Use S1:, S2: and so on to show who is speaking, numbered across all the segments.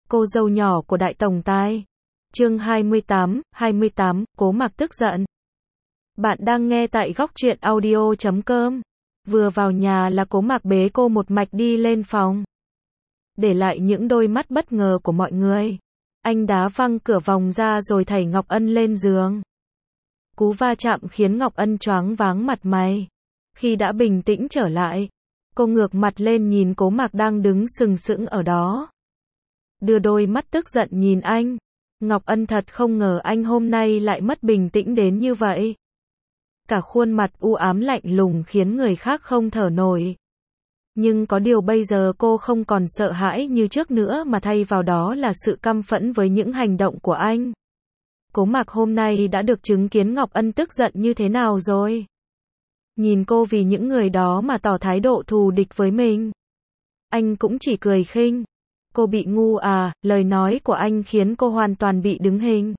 S1: cô dâu nhỏ của đại tổng tài. Chương 28, Cố Mạc tức giận. Bạn đang nghe tại góc truyện audio.com. Vừa vào nhà là Cố Mạc bế cô một mạch đi lên phòng. Để lại những đôi mắt bất ngờ của mọi người. Anh đá văng cửa vòng ra rồi thảy Ngọc Ân lên giường. Cú va chạm khiến Ngọc Ân choáng váng mặt mày. Khi đã bình tĩnh trở lại, cô ngược mặt lên nhìn Cố Mạc đang đứng sừng sững ở đó. Đưa đôi mắt tức giận nhìn anh. Ngọc Ân thật không ngờ anh hôm nay lại mất bình tĩnh đến như vậy. Cả khuôn mặt u ám lạnh lùng khiến người khác không thở nổi. Nhưng có điều bây giờ cô không còn sợ hãi như trước nữa mà thay vào đó là sự căm phẫn với những hành động của anh. Cố Mạc hôm nay đã được chứng kiến Ngọc Ân tức giận như thế nào rồi. Nhìn cô vì những người đó mà tỏ thái độ thù địch với mình. Anh cũng chỉ cười khinh. Cô bị ngu à, lời nói của anh khiến cô hoàn toàn bị đứng hình.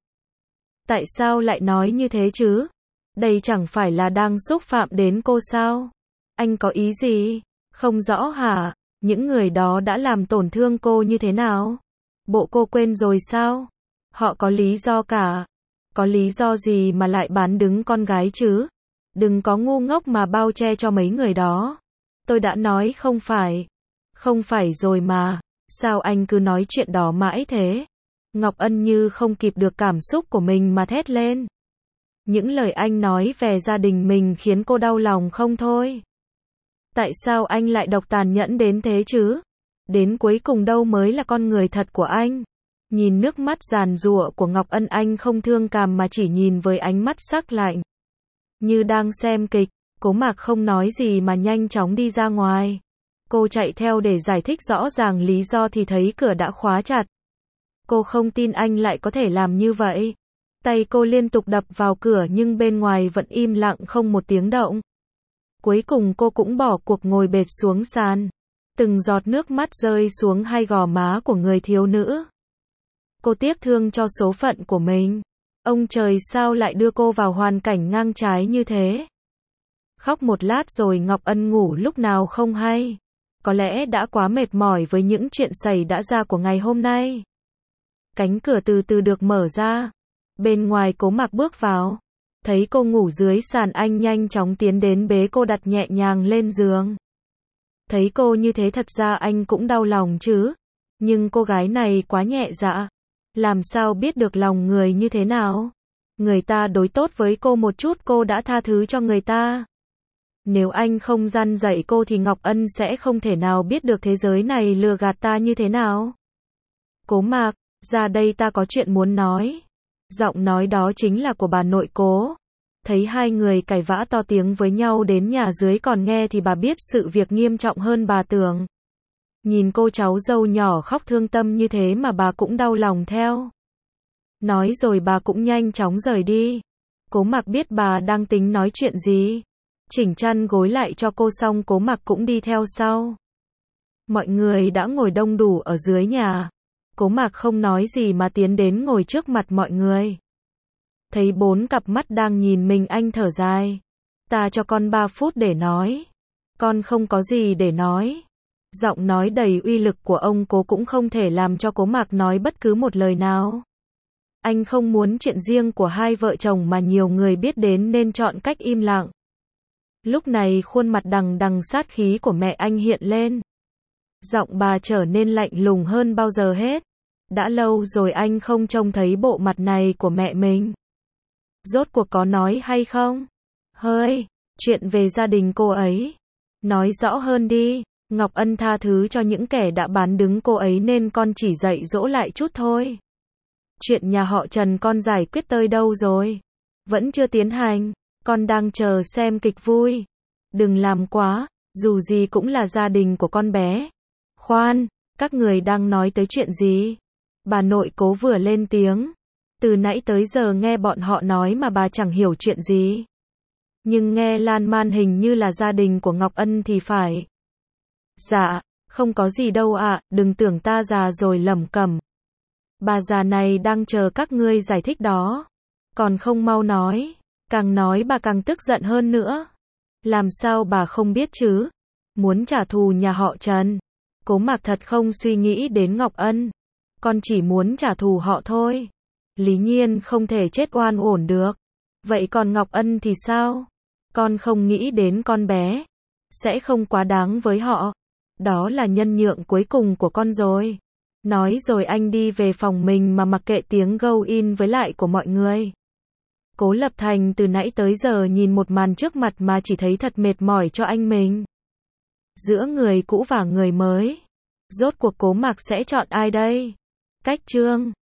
S1: Tại sao lại nói như thế chứ? Đây chẳng phải là đang xúc phạm đến cô sao? Anh có ý gì? Không rõ hả? Những người đó đã làm tổn thương cô như thế nào? Bộ cô quên rồi sao? Họ có lý do cả. Có lý do gì mà lại bán đứng con gái chứ? Đừng có ngu ngốc mà bao che cho mấy người đó. Tôi đã nói không phải. Không phải rồi mà. Sao anh cứ nói chuyện đó mãi thế? Ngọc Ân như không kịp được cảm xúc của mình mà thét lên. Những lời anh nói về gia đình mình khiến cô đau lòng không thôi. Tại sao anh lại độc tàn nhẫn đến thế chứ? Đến cuối cùng đâu mới là con người thật của anh? Nhìn nước mắt giàn giụa của Ngọc Ân anh không thương cảm mà chỉ nhìn với ánh mắt sắc lạnh. Như đang xem kịch, Cố Mạc không nói gì mà nhanh chóng đi ra ngoài. Cô chạy theo để giải thích rõ ràng lý do thì thấy cửa đã khóa chặt. Cô không tin anh lại có thể làm như vậy. Tay cô liên tục đập vào cửa nhưng bên ngoài vẫn im lặng không một tiếng động. Cuối cùng cô cũng bỏ cuộc ngồi bệt xuống sàn. Từng giọt nước mắt rơi xuống hai gò má của người thiếu nữ. Cô tiếc thương cho số phận của mình. Ông trời sao lại đưa cô vào hoàn cảnh ngang trái như thế? Khóc một lát rồi Ngọc Ân ngủ lúc nào không hay. Có lẽ đã quá mệt mỏi với những chuyện xảy đã ra của ngày hôm nay. Cánh cửa từ từ được mở ra. Bên ngoài Cố Mạc bước vào. Thấy cô ngủ dưới sàn anh nhanh chóng tiến đến bế cô đặt nhẹ nhàng lên giường. Thấy cô như thế thật ra anh cũng đau lòng chứ. Nhưng cô gái này quá nhẹ dạ. Làm sao biết được lòng người như thế nào? Người ta đối tốt với cô một chút cô đã tha thứ cho người ta. Nếu anh không răn dạy cô thì Ngọc Ân sẽ không thể nào biết được thế giới này lừa gạt ta như thế nào. Cố Mạc, ra đây ta có chuyện muốn nói. Giọng nói đó chính là của bà nội Cố. Thấy hai người cãi vã to tiếng với nhau đến nhà dưới còn nghe thì bà biết sự việc nghiêm trọng hơn bà tưởng. Nhìn cô cháu dâu nhỏ khóc thương tâm như thế mà bà cũng đau lòng theo. Nói rồi bà cũng nhanh chóng rời đi. Cố Mạc biết bà đang tính nói chuyện gì. Chỉnh chăn gối lại cho cô xong Cố Mạc cũng đi theo sau. Mọi người đã ngồi đông đủ ở dưới nhà. Cố Mạc không nói gì mà tiến đến ngồi trước mặt mọi người. Thấy 4 cặp mắt đang nhìn mình anh thở dài. Ta cho con 3 phút để nói. Con không có gì để nói. Giọng nói đầy uy lực của ông Cố cũng không thể làm cho Cố Mạc nói bất cứ một lời nào. Anh không muốn chuyện riêng của hai vợ chồng mà nhiều người biết đến nên chọn cách im lặng. Lúc này khuôn mặt đằng đằng sát khí của mẹ anh hiện lên. Giọng bà trở nên lạnh lùng hơn bao giờ hết. Đã lâu rồi anh không trông thấy bộ mặt này của mẹ mình. Rốt cuộc có nói hay không? Hơi, chuyện về gia đình cô ấy. Nói rõ hơn đi. Ngọc Ân tha thứ cho những kẻ đã bán đứng cô ấy nên con chỉ dạy dỗ lại chút thôi. Chuyện nhà họ Trần con giải quyết tới đâu rồi? Vẫn chưa tiến hành. Con đang chờ xem kịch vui. Đừng làm quá, dù gì cũng là gia đình của con bé. Khoan, các người đang nói tới chuyện gì? Bà nội Cố vừa lên tiếng. Từ nãy tới giờ nghe bọn họ nói mà bà chẳng hiểu chuyện gì. Nhưng nghe lan man hình như là gia đình của Ngọc Ân thì phải. Dạ, không có gì đâu ạ, đừng tưởng ta già rồi lẩm cẩm. Bà già này đang chờ các ngươi giải thích đó. Còn không mau nói. Càng nói bà càng tức giận hơn nữa. Làm sao bà không biết chứ? Muốn trả thù nhà họ Trần. Cố Mạc thật không suy nghĩ đến Ngọc Ân. Con chỉ muốn trả thù họ thôi. Lý Nhiên không thể chết oan uổng được. Vậy còn Ngọc Ân thì sao? Con không nghĩ đến con bé sẽ không quá đáng với họ. Đó là nhân nhượng cuối cùng của con rồi. Nói rồi anh đi về phòng mình mà mặc kệ tiếng gâu in với lại của mọi người. Cố Lập Thành từ nãy tới giờ nhìn một màn trước mặt mà chỉ thấy thật mệt mỏi cho anh mình. Giữa người cũ và người mới, rốt cuộc Cố Mạc sẽ chọn ai đây? Cách Trương